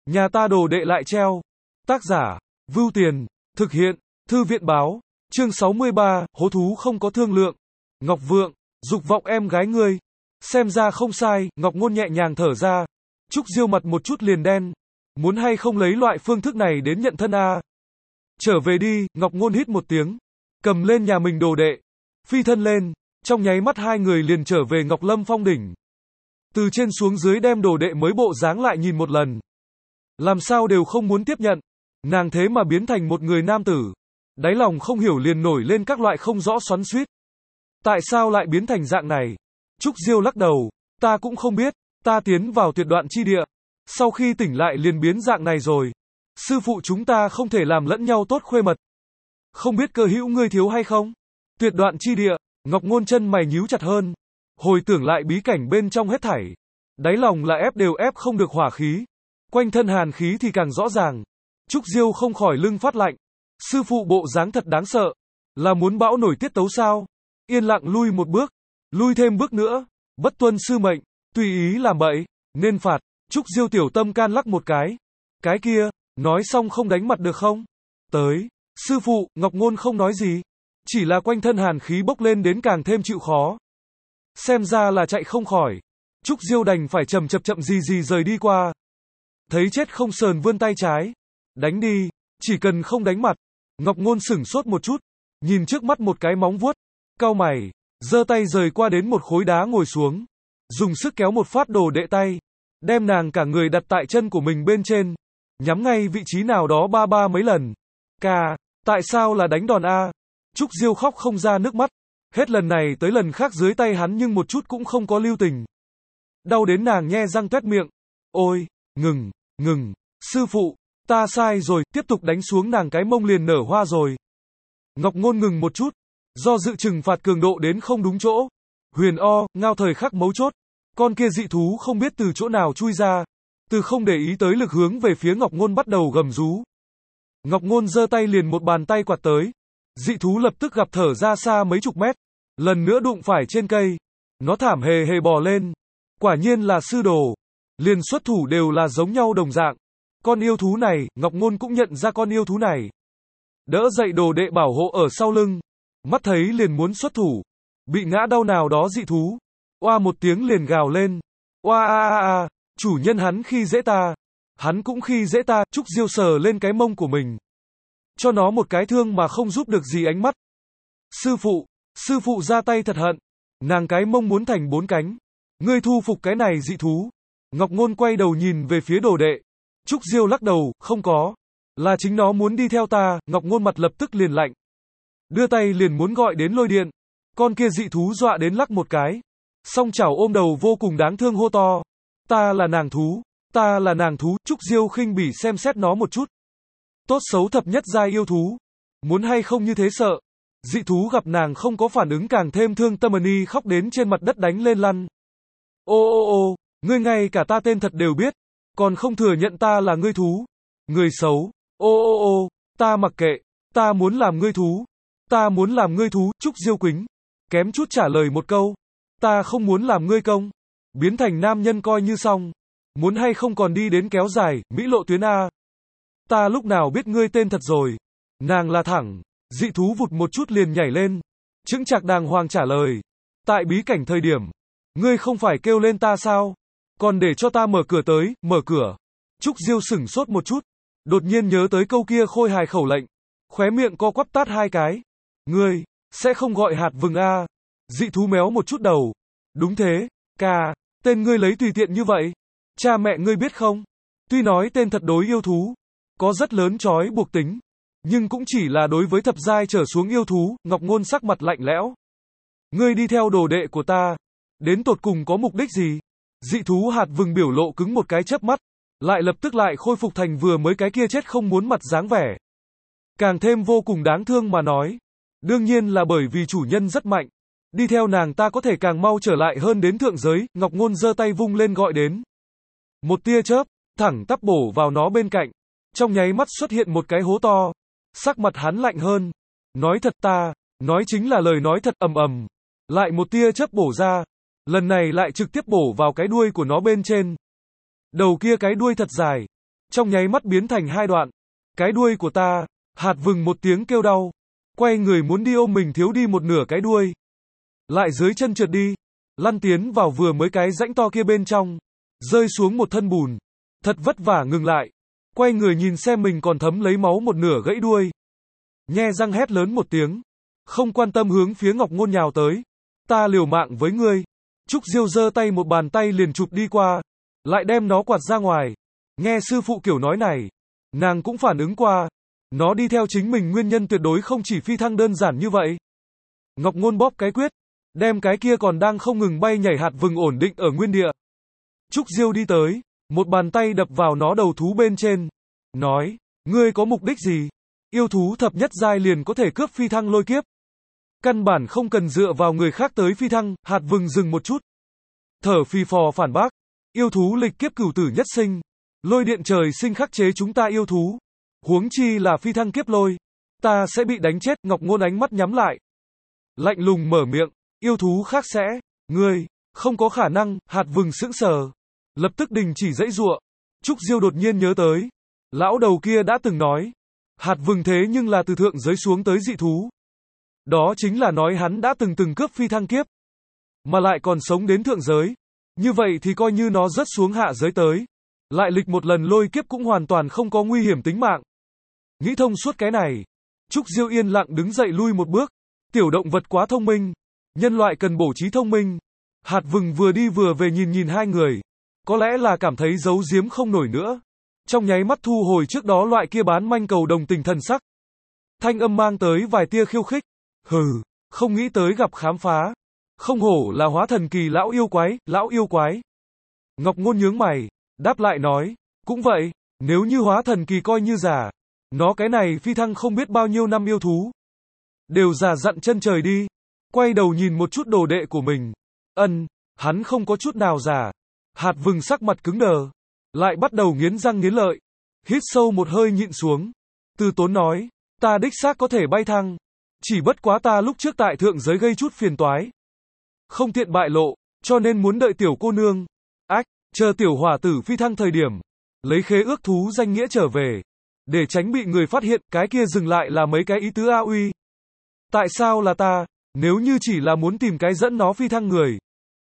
Nhà ta đồ đệ lại treo. Tác giả, Vưu Tiền, thực hiện, Thư viện báo, chương 63, hố thú không có thương lượng. Ngọc Vượng, dục vọng em gái ngươi. Xem ra không sai, Ngọc Ngôn nhẹ nhàng thở ra. Trúc Diêu mặt một chút liền đen. Muốn hay không lấy loại phương thức này đến nhận thân a? Trở về đi, Ngọc Ngôn hít một tiếng. Cầm lên nhà mình đồ đệ. Phi thân lên. Trong nháy mắt hai người liền trở về Ngọc Lâm Phong đỉnh. Từ trên xuống dưới đem đồ đệ mới bộ dáng lại nhìn một lần. Làm sao đều không muốn tiếp nhận. Nàng thế mà biến thành một người nam tử. Đáy lòng không hiểu liền nổi lên các loại không rõ xoắn xuýt. Tại sao lại biến thành dạng này? Trúc Diêu lắc đầu. Ta cũng không biết. Ta tiến vào tuyệt đoạn chi địa. Sau khi tỉnh lại liền biến dạng này rồi. Sư phụ chúng ta không thể làm lẫn nhau tốt khuê mật. Không biết cơ hữu ngươi thiếu hay không? Tuyệt đoạn chi địa. Ngọc Ngôn chân mày nhíu chặt hơn. Hồi tưởng lại bí cảnh bên trong hết thảy. Đáy lòng là ép đều ép không được hỏa khí. Quanh thân hàn khí thì càng rõ ràng. Trúc Diêu không khỏi lưng phát lạnh. Sư phụ bộ dáng thật đáng sợ. Là muốn bão nổi tiết tấu sao? Yên lặng lui một bước. Lui thêm bước nữa. Bất tuân sư mệnh. Tùy ý làm bậy. Nên phạt. Trúc Diêu tiểu tâm can lắc một cái. Cái kia. Nói xong không đánh mặt được không? Tới. Sư phụ, Ngọc Ngôn không nói gì. Chỉ là quanh thân hàn khí bốc lên đến càng thêm chịu khó. Xem ra là chạy không khỏi. Trúc Diêu đành phải chậm gì rời đi qua. Thấy chết không sờn vươn tay trái. Đánh đi, chỉ cần không đánh mặt. Ngọc Ngôn sửng sốt một chút. Nhìn trước mắt một cái móng vuốt. Cau mày, giơ tay rời qua đến một khối đá ngồi xuống. Dùng sức kéo một phát đồ đệ tay. Đem nàng cả người đặt tại chân của mình bên trên. Nhắm ngay vị trí nào đó ba mấy lần. Ca, tại sao là đánh đòn a? Trúc Diêu khóc không ra nước mắt. Hết lần này tới lần khác dưới tay hắn nhưng một chút cũng không có lưu tình. Đau đến nàng nhe răng toét miệng. Ôi, ngừng, sư phụ, ta sai rồi, tiếp tục đánh xuống nàng cái mông liền nở hoa rồi. Ngọc Ngôn ngừng một chút, do dự trừng phạt cường độ đến không đúng chỗ. Huyền O, ngao thời khắc mấu chốt. Con kia dị thú không biết từ chỗ nào chui ra. Từ không để ý tới lực hướng về phía Ngọc Ngôn bắt đầu gầm rú. Ngọc Ngôn giơ tay liền một bàn tay quạt tới. Dị thú lập tức gặp thở ra xa mấy chục mét. Lần nữa đụng phải trên cây. Nó thảm hề bò lên. Quả nhiên là sư đồ. Liền xuất thủ đều là giống nhau đồng dạng. Con yêu thú này, Ngọc Ngôn cũng nhận ra con yêu thú này. Đỡ dậy đồ đệ bảo hộ ở sau lưng. Mắt thấy liền muốn xuất thủ. Bị ngã đau nào đó dị thú. Oa một tiếng liền gào lên. Oa chủ nhân hắn khi dễ ta. Hắn cũng khi dễ ta. Trúc Diêu sờ lên cái mông của mình. Cho nó một cái thương mà không giúp được gì ánh mắt. Sư phụ ra tay thật hận. Nàng cái mông muốn thành 4 cánh. Ngươi thu phục cái này dị thú. Ngọc Ngôn quay đầu nhìn về phía đồ đệ. Trúc Diêu lắc đầu, không có. Là chính nó muốn đi theo ta. Ngọc Ngôn mặt lập tức liền lạnh. Đưa tay liền muốn gọi đến lôi điện. Con kia dị thú dọa đến lắc một cái. Song chảo ôm đầu vô cùng đáng thương hô to. Ta là nàng thú. Ta là nàng thú. Trúc Diêu khinh bỉ xem xét nó một chút. Tốt xấu thập nhất giai yêu thú. Muốn hay không như thế sợ. Dị thú gặp nàng không có phản ứng càng thêm thương tâm ni khóc đến trên mặt đất đánh lên lăn. Ô, ngươi ngay cả ta tên thật đều biết. Còn không thừa nhận ta là ngươi thú. Người xấu. Ô, ta mặc kệ. Ta muốn làm ngươi thú. Ta muốn làm ngươi thú. Trúc Diêu quính. Kém chút trả lời một câu. Ta không muốn làm ngươi công. Biến thành nam nhân coi như xong. Muốn hay không còn đi đến kéo dài, Mỹ lộ tuyến A. Ta lúc nào biết ngươi tên thật rồi. Nàng là thẳng. Dị thú vụt một chút liền nhảy lên. Chững chạc đàng hoàng trả lời. Tại bí cảnh thời điểm. Ngươi không phải kêu lên ta sao? Còn để cho ta mở cửa tới, mở cửa. Trúc Diêu sửng sốt một chút. Đột nhiên nhớ tới câu kia khôi hài khẩu lệnh. Khóe miệng co quắp tát 2 cái. Ngươi, sẽ không gọi hạt vừng a? Dị thú méo một chút đầu. Đúng thế, ca, tên ngươi lấy tùy tiện như vậy. Cha mẹ ngươi biết không? Tuy nói tên thật đối yêu thú. Có rất lớn trói buộc tính. Nhưng cũng chỉ là đối với thập giai trở xuống yêu thú. Ngọc Ngôn sắc mặt lạnh lẽo. Ngươi đi theo đồ đệ của ta. Đến tột cùng có mục đích gì? Dị thú hạt vừng biểu lộ cứng một cái chớp mắt. Lại lập tức lại khôi phục thành vừa mới cái kia chết không muốn mặt dáng vẻ. Càng thêm vô cùng đáng thương mà nói. Đương nhiên là bởi vì chủ nhân rất mạnh. Đi theo nàng ta có thể càng mau trở lại hơn đến thượng giới. Ngọc Ngôn giơ tay vung lên gọi đến. Một tia chớp, thẳng tắp bổ vào nó bên cạnh. Trong nháy mắt xuất hiện một cái hố to. Sắc mặt hắn lạnh hơn. Nói thật ta, nói chính là lời nói thật ầm. Lại một tia chớp bổ ra. Lần này lại trực tiếp bổ vào cái đuôi của nó bên trên. Đầu kia cái đuôi thật dài. trong nháy mắt biến thành hai đoạn. Cái đuôi của ta, hạt vừng một tiếng kêu đau, quay người muốn đi ôm mình thiếu đi một nửa cái đuôi. Lại dưới chân trượt đi, lăn tiến vào vừa mới cái rãnh to kia bên trong, rơi xuống một thân bùn. Thật vất vả ngừng lại, quay người nhìn xem mình còn thấm lấy máu một nửa gãy đuôi. Nhe răng hét lớn một tiếng, không quan tâm hướng phía Ngọc Ngôn nhào tới. Ta liều mạng với ngươi. Trúc Diêu giơ tay một bàn tay liền chụp đi qua, lại đem nó quạt ra ngoài. Nghe sư phụ kiểu nói này, nàng cũng phản ứng qua. Nó đi theo chính mình nguyên nhân tuyệt đối không chỉ phi thăng đơn giản như vậy. Ngọc Ngôn bóp cái quyết, đem cái kia còn đang không ngừng bay nhảy hạt vừng ổn định ở nguyên địa. Trúc Diêu đi tới, một bàn tay đập vào nó đầu thú bên trên, nói, ngươi có mục đích gì? Yêu thú thập nhất giai liền có thể cướp phi thăng lôi kiếp. Căn bản không cần dựa vào người khác tới phi thăng. Hạt vừng dừng một chút, thở phì phò phản bác, yêu thú lịch kiếp cửu tử nhất sinh, lôi điện trời sinh khắc chế chúng ta yêu thú, huống chi là phi thăng kiếp lôi, ta sẽ bị đánh chết. Ngọc Ngôn ánh mắt nhắm lại, lạnh lùng mở miệng, yêu thú khác sẽ, ngươi, không có khả năng. Hạt vừng sững sờ, lập tức đình chỉ giãy giụa. Trúc Diêu đột nhiên nhớ tới, lão đầu kia đã từng nói, hạt vừng thế nhưng là từ thượng giới xuống tới dị thú. Đó chính là nói hắn đã từng cướp phi thăng kiếp, mà lại còn sống đến thượng giới. Như vậy thì coi như nó rớt xuống hạ giới tới, lại lịch một lần lôi kiếp cũng hoàn toàn không có nguy hiểm tính mạng. Nghĩ thông suốt cái này, Trúc Diêu yên lặng đứng dậy lui một bước. Tiểu động vật quá thông minh, nhân loại cần bổ trí thông minh. Hạt vừng vừa đi vừa về nhìn hai người, có lẽ là cảm thấy giấu giếm không nổi nữa, trong nháy mắt thu hồi trước đó loại kia bán manh cầu đồng tình thần sắc. Thanh âm mang tới vài tia khiêu khích. Hừ, không nghĩ tới gặp khám phá. Không hổ là hóa thần kỳ lão yêu quái. Ngọc Ngôn nhướng mày, đáp lại nói, cũng vậy, nếu như hóa thần kỳ coi như giả, nó cái này phi thăng không biết bao nhiêu năm yêu thú, đều già dặn chân trời đi. Quay đầu nhìn một chút đồ đệ của mình. Hắn không có chút nào giả. Hạt vừng sắc mặt cứng đờ, lại bắt đầu nghiến răng nghiến lợi. Hít sâu một hơi nhịn xuống, từ tốn nói, ta đích xác có thể bay thăng, chỉ bất quá ta lúc trước tại thượng giới gây chút phiền toái, không tiện bại lộ, cho nên muốn đợi tiểu cô nương. Chờ tiểu hỏa tử phi thăng thời điểm, lấy khế ước thú danh nghĩa trở về, để tránh bị người phát hiện. Cái kia dừng lại là mấy cái ý tứ A uy. Tại sao là ta, nếu như chỉ là muốn tìm cái dẫn nó phi thăng người,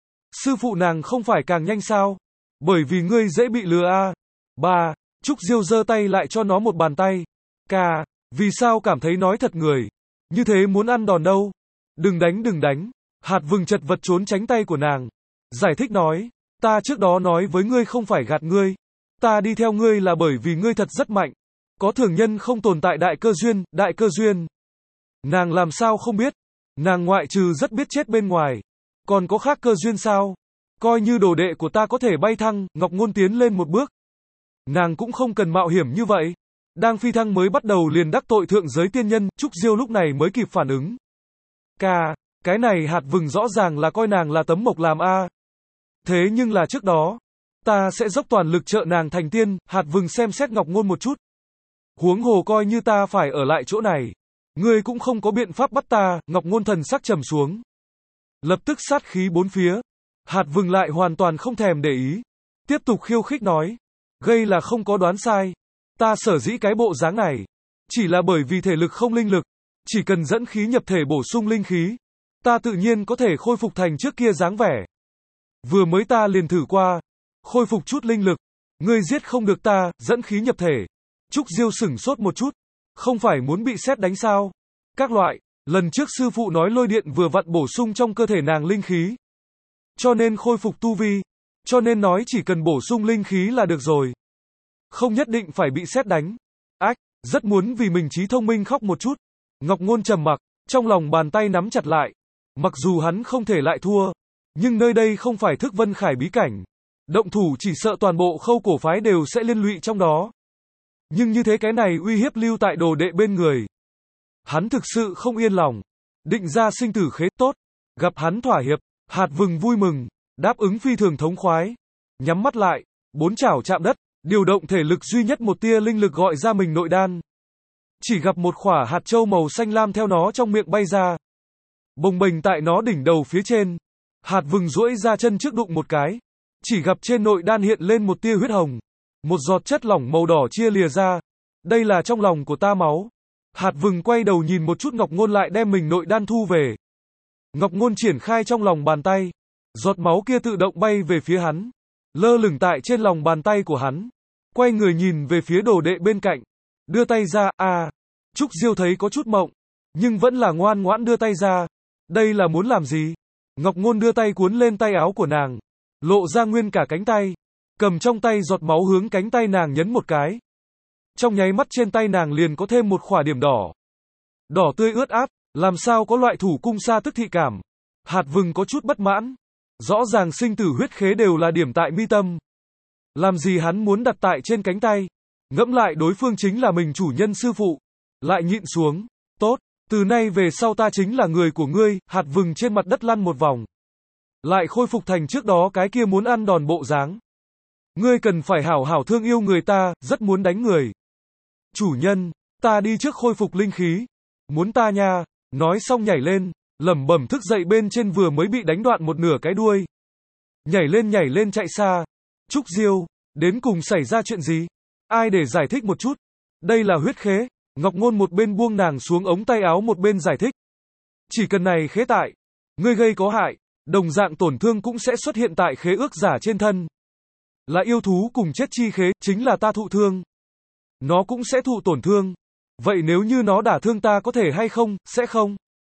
sư phụ nàng không phải càng nhanh sao? Bởi vì ngươi dễ bị lừa a. Ba, Trúc Diêu giơ tay lại cho nó một bàn tay. Ca, vì sao cảm thấy nói thật người như thế muốn ăn đòn đâu? Đừng đánh. Hạt vừng chật vật trốn tránh tay của nàng, giải thích nói, ta trước đó nói với ngươi không phải gạt ngươi, ta đi theo ngươi là bởi vì ngươi thật rất mạnh, có thường nhân không tồn tại đại cơ duyên. Nàng làm sao không biết, nàng ngoại trừ rất biết chết bên ngoài, còn có khác cơ duyên sao? Coi như đồ đệ của ta có thể bay thăng. Ngọc Ngôn tiến lên một bước, nàng cũng không cần mạo hiểm như vậy. Đang phi thăng mới bắt đầu liền đắc tội thượng giới tiên nhân. Trúc Diêu lúc này mới kịp phản ứng. Ca, cái này hạt vừng rõ ràng là coi nàng là tấm mộc làm a. Thế nhưng là trước đó, ta sẽ dốc toàn lực trợ nàng thành tiên. Hạt vừng xem xét Ngọc Ngôn một chút. Huống hồ coi như ta phải ở lại chỗ này, ngươi cũng không có biện pháp bắt ta. Ngọc Ngôn thần sắc trầm xuống, lập tức sát khí bốn phía. Hạt vừng lại hoàn toàn không thèm để ý, tiếp tục khiêu khích nói, gây là không có đoán sai, ta sở dĩ cái bộ dáng này, chỉ là bởi vì thể lực không linh lực, chỉ cần dẫn khí nhập thể bổ sung linh khí, ta tự nhiên có thể khôi phục thành trước kia dáng vẻ. Vừa mới ta liền thử qua, khôi phục chút linh lực, ngươi giết không được ta. Dẫn khí nhập thể. Trúc Diêu sửng sốt một chút, không phải muốn bị sét đánh sao? Các loại, lần trước sư phụ nói lôi điện vừa vặn bổ sung trong cơ thể nàng linh khí, cho nên khôi phục tu vi, cho nên nói chỉ cần bổ sung linh khí là được rồi, không nhất định phải bị sét đánh. Rất muốn vì mình trí thông minh khóc một chút. Ngọc Ngôn trầm mặc, trong lòng bàn tay nắm chặt lại. Mặc dù hắn không thể lại thua, nhưng nơi đây không phải Thức Vân Khải bí cảnh, động thủ chỉ sợ toàn bộ Khâu cổ phái đều sẽ liên lụy trong đó. Nhưng như thế cái này uy hiếp lưu tại đồ đệ bên người, hắn thực sự không yên lòng. Định ra sinh tử khế. Tốt, gặp hắn thỏa hiệp, hạt vừng vui mừng, đáp ứng phi thường thống khoái. Nhắm mắt lại, bốn chảo chạm đất, điều động thể lực duy nhất một tia linh lực gọi ra mình nội đan. Chỉ gặp một khỏa hạt châu màu xanh lam theo nó trong miệng bay ra, bồng bềnh tại nó đỉnh đầu phía trên. Hạt vừng duỗi ra chân trước đụng một cái, chỉ gặp trên nội đan hiện lên một tia huyết hồng. Một giọt chất lỏng màu đỏ chia lìa ra. Đây là trong lòng của ta máu. Hạt vừng quay đầu nhìn một chút Ngọc Ngôn lại đem mình nội đan thu về. Ngọc Ngôn triển khai trong lòng bàn tay. Giọt máu kia tự động bay về phía hắn. Lơ lửng tại trên lòng bàn tay của hắn. Quay người nhìn về phía đồ đệ bên cạnh. Đưa tay ra, Trúc Diêu thấy có chút mộng. Nhưng vẫn là ngoan ngoãn đưa tay ra. Đây là muốn làm gì? Ngọc Ngôn đưa tay cuốn lên tay áo của nàng. Lộ ra nguyên cả cánh tay. Cầm trong tay giọt máu hướng cánh tay nàng nhấn một cái. Trong nháy mắt trên tay nàng liền có thêm một khỏa điểm đỏ. Đỏ tươi ướt át, làm sao có loại thủ cung sa tức thị cảm. Hạt vừng có chút bất mãn. Rõ ràng sinh tử huyết khế đều là điểm tại mi tâm. Làm gì hắn muốn đặt tại trên cánh tay. Ngẫm lại đối phương chính là mình chủ nhân sư phụ. Lại nhịn xuống. Tốt, từ nay về sau ta chính là người của ngươi. Hạt vừng trên mặt đất lăn một vòng. Lại khôi phục thành trước đó cái kia muốn ăn đòn bộ dáng. Ngươi cần phải hảo hảo thương yêu người ta, rất muốn đánh người. Chủ nhân, ta đi trước khôi phục linh khí. Muốn ta nha, nói xong nhảy lên, lẩm bẩm thức dậy bên trên vừa mới bị đánh đoạn một nửa cái đuôi. Nhảy lên chạy xa. Trúc Diêu, đến cùng xảy ra chuyện gì? Ai để giải thích một chút? Đây là huyết khế. Ngọc Ngôn một bên buông nàng xuống ống tay áo một bên giải thích. Chỉ cần này khế tại, ngươi gây có hại, đồng dạng tổn thương cũng sẽ xuất hiện tại khế ước giả trên thân. Là yêu thú cùng chết chi khế, chính là ta thụ thương. Nó cũng sẽ thụ tổn thương. Vậy nếu như nó đả thương ta có thể hay không, sẽ không?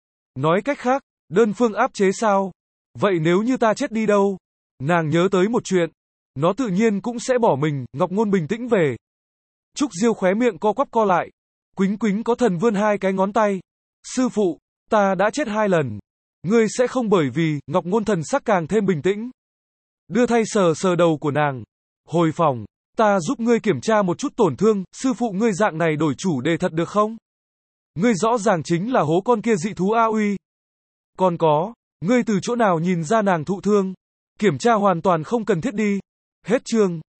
Nói cách khác, đơn phương áp chế sao? Vậy nếu như ta chết đi đâu? Nàng nhớ tới một chuyện. Nó tự nhiên cũng sẽ bỏ mình, Ngọc Ngôn bình tĩnh về. Trúc Diêu khóe miệng co quắp co lại. Quýnh có thần vươn hai cái ngón tay. Sư phụ, ta đã chết 2 lần. Ngươi sẽ không bởi vì, Ngọc Ngôn thần sắc càng thêm bình tĩnh. Đưa tay sờ đầu của nàng. Hồi phòng, ta giúp ngươi kiểm tra một chút tổn thương, sư phụ ngươi dạng này đổi chủ đề thật được không? Ngươi rõ ràng chính là hố con kia dị thú A Uy. Còn có, ngươi từ chỗ nào nhìn ra nàng thụ thương? Kiểm tra hoàn toàn không cần thiết đi. Hết chương.